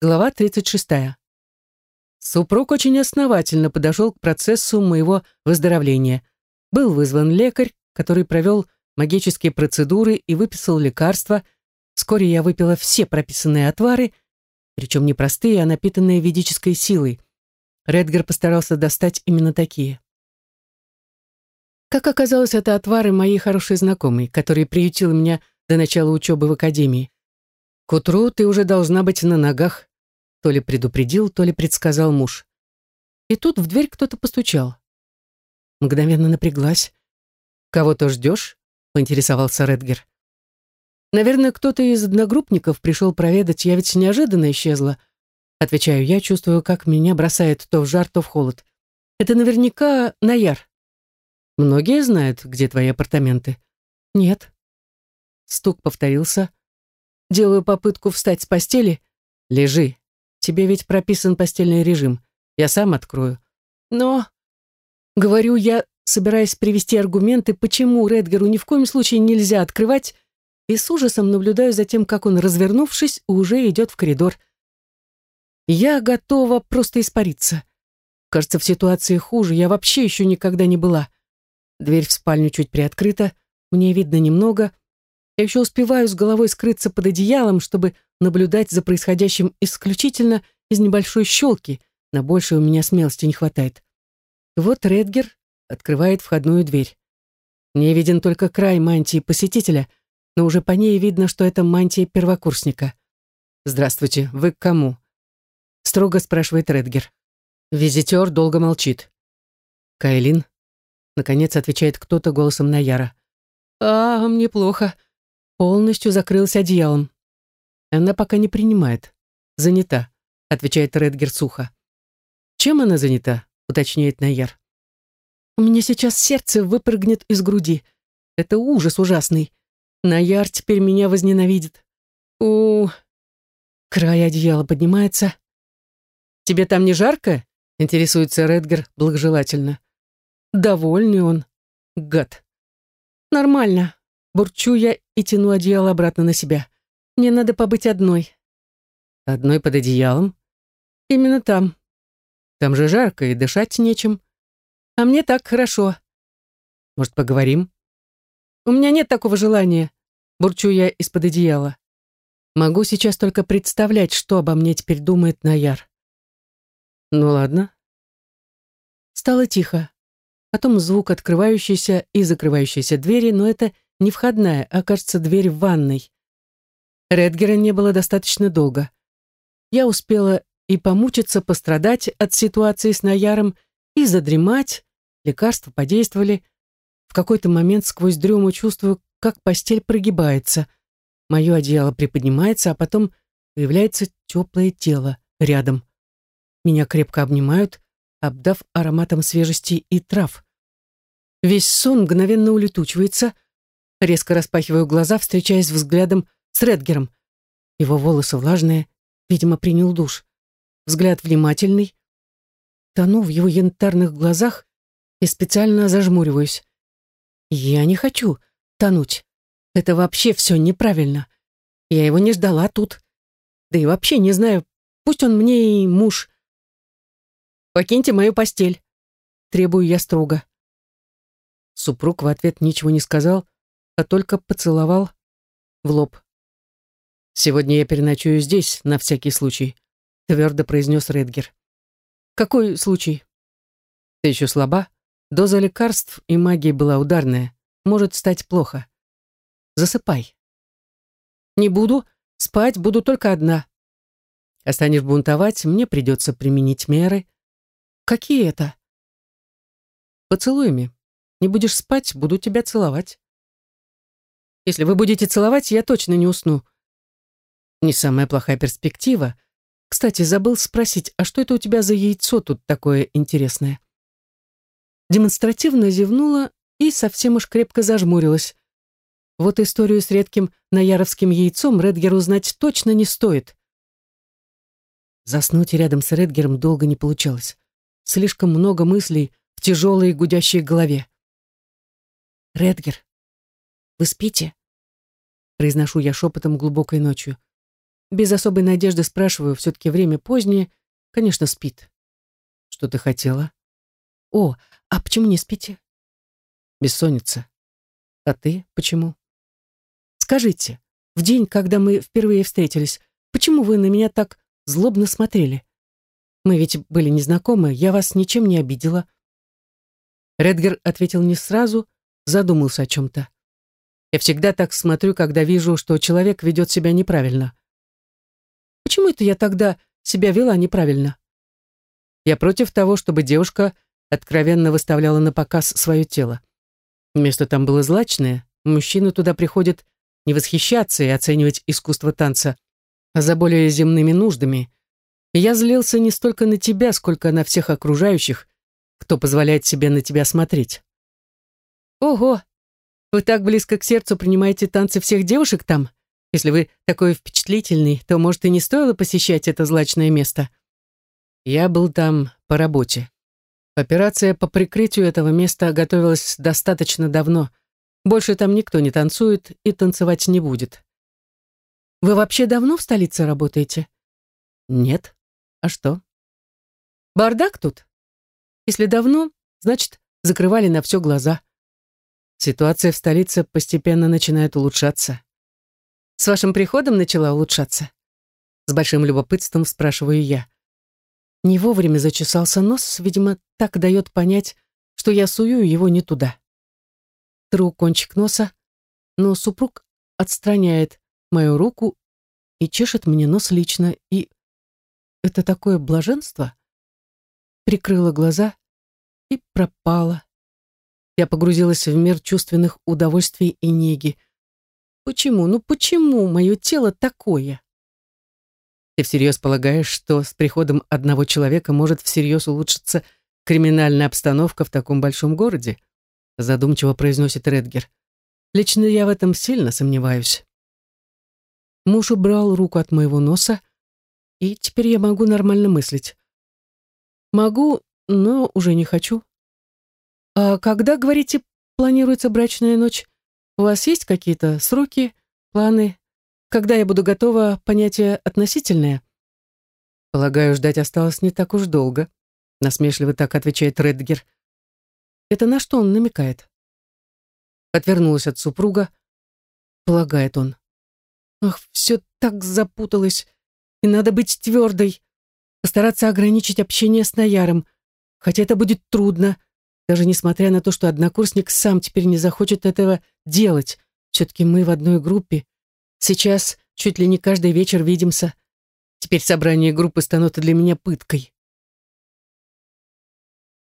Глава 36. Супруг очень основательно подошел к процессу моего выздоровления. Был вызван лекарь, который провел магические процедуры и выписал лекарства. Вскоре я выпила все прописанные отвары, причем не простые, а напитанные ведической силой. Редгер постарался достать именно такие. Как оказалось, это отвары моей хорошей знакомой, которая приютила меня до начала учебы в академии. К утру ты уже должна быть на ногах, то ли предупредил, то ли предсказал муж. И тут в дверь кто-то постучал. Мгновенно напряглась. «Кого-то ждешь?» — поинтересовался Редгер. «Наверное, кто-то из одногруппников пришел проведать, я ведь неожиданно исчезла». Отвечаю я, чувствую, как меня бросает то в жар, то в холод. «Это наверняка Наяр». «Многие знают, где твои апартаменты?» «Нет». Стук повторился. Делаю попытку встать с постели. «Лежи. Тебе ведь прописан постельный режим. Я сам открою». «Но...» Говорю я, собираясь привести аргументы, почему Редгеру ни в коем случае нельзя открывать, и с ужасом наблюдаю за тем, как он, развернувшись, уже идет в коридор. Я готова просто испариться. Кажется, в ситуации хуже я вообще еще никогда не была. Дверь в спальню чуть приоткрыта, мне видно немного. Я еще успеваю с головой скрыться под одеялом, чтобы наблюдать за происходящим исключительно из небольшой щелки. На большее у меня смелости не хватает. Вот Редгер открывает входную дверь. Мне виден только край мантии посетителя, но уже по ней видно, что это мантия первокурсника. «Здравствуйте, вы к кому?» — строго спрашивает Редгер. Визитер долго молчит. «Кайлин?» — наконец отвечает кто-то голосом Наяра. Мне плохо». Полностью закрылась одеялом. «Она пока не принимает. Занята», — отвечает Редгер сухо. «Чем она занята?» — уточняет Наяр. «У меня сейчас сердце выпрыгнет из груди. Это ужас ужасный. Наяр теперь меня возненавидит. Край одеяла поднимается. «Тебе там не жарко?» — интересуется Редгер благожелательно. Довольный он, гад. «Нормально», — бурчу я и тяну одеяло обратно на себя. «Мне надо побыть одной». «Одной под одеялом?» «Именно там». «Там же жарко и дышать нечем». «А мне так хорошо». «Может, поговорим?» «У меня нет такого желания», — бурчу я из-под одеяла. Могу сейчас только представлять, что обо мне теперь думает Наяр. Ну ладно. Стало тихо. Потом звук открывающейся и закрывающейся двери, но это не входная, а, кажется, дверь в ванной. Редгера не было достаточно долго. Я успела и помучиться, пострадать от ситуации с Наяром, и задремать. Лекарства подействовали. В какой-то момент сквозь дрему чувствую, как постель прогибается. Мое одеяло приподнимается, а потом появляется теплое тело рядом. Меня крепко обнимают, обдав ароматом свежести и трав. Весь сон мгновенно улетучивается. Резко распахиваю глаза, встречаясь взглядом с Редгером. Его волосы влажные, видимо, принял душ. Взгляд внимательный. Тону в его янтарных глазах и специально зажмуриваюсь. Я не хочу тонуть. Это вообще все неправильно. Я его не ждала тут. Да и вообще не знаю, пусть он мне и муж. «Покиньте мою постель», — требую я строго. Супруг в ответ ничего не сказал, а только поцеловал в лоб. «Сегодня я переночую здесь, на всякий случай», — твердо произнес Редгер. «Какой случай?» «Ты еще слаба? Доза лекарств и магии была ударная. Может стать плохо. Засыпай». «Не буду. Спать буду только одна». «А станешь бунтовать, мне придется применить меры». «Какие это?» «Поцелуями. Не будешь спать, буду тебя целовать». «Если вы будете целовать, я точно не усну». «Не самая плохая перспектива. Кстати, забыл спросить, а что это у тебя за яйцо тут такое интересное?» Демонстративно зевнула и совсем уж крепко зажмурилась. Вот историю с редким наяровским яйцом Редгеру знать точно не стоит. Заснуть рядом с Редгером долго не получалось. Слишком много мыслей в тяжелой гудящей голове. «Редгер, вы спите?» Произношу я шепотом глубокой ночью. без особой надежды спрашиваю, все-таки время позднее, конечно, спит. Что ты хотела? О, а почему не спите? Бессонница. А ты почему? Скажите, в день, когда мы впервые встретились, почему вы на меня так злобно смотрели? Мы ведь были незнакомы, я вас ничем не обидела. Редгер ответил не сразу, задумался о чем-то. Я всегда так смотрю, когда вижу, что человек ведет себя неправильно. Почему это я тогда себя вела неправильно? Я против того, чтобы девушка откровенно выставляла на показ свое тело. Место там было злачное, мужчины туда приходят не восхищаться и оценивать искусство танца, а за более земными нуждами. И я злился не столько на тебя, сколько на всех окружающих, кто позволяет себе на тебя смотреть. Ого! Вы так близко к сердцу принимаете танцы всех девушек там? Если вы такой впечатлительный, то, может, и не стоило посещать это злачное место. Я был там по работе. Операция по прикрытию этого места готовилась достаточно давно. Больше там никто не танцует и танцевать не будет. Вы вообще давно в столице работаете? Нет. А что? Бардак тут? Если давно, значит, закрывали на все глаза. Ситуация в столице постепенно начинает улучшаться. С вашим приходом начала улучшаться? С большим любопытством спрашиваю я. Не вовремя зачесался нос, видимо, так дает понять, что я сую его не туда. Тру кончик носа, но супруг отстраняет мою руку и чешет мне нос лично, и это такое блаженство. Прикрыла глаза и пропала. Я погрузилась в мир чувственных удовольствий и неги. Почему, ну почему мое тело такое? Ты всерьез полагаешь, что с приходом одного человека может всерьез улучшиться криминальная обстановка в таком большом городе? Задумчиво произносит Редгер. Лично я в этом сильно сомневаюсь. Муж убрал руку от моего носа, и теперь я могу нормально мыслить. Могу, но уже не хочу. А когда, говорите, планируется брачная ночь? У вас есть какие-то сроки, планы? Когда я буду готова, понятие относительное? Полагаю, ждать осталось не так уж долго. Насмешливо так отвечает Редгер. Это на что он намекает? Отвернулась от супруга, полагает он. Ах, все так запуталось. И надо быть твердой. Постараться ограничить общение с Наяром. Хотя это будет трудно, даже несмотря на то, что однокурсник сам теперь не захочет этого делать. Все-таки мы в одной группе. Сейчас чуть ли не каждый вечер видимся. Теперь собрания группы станут для меня пыткой.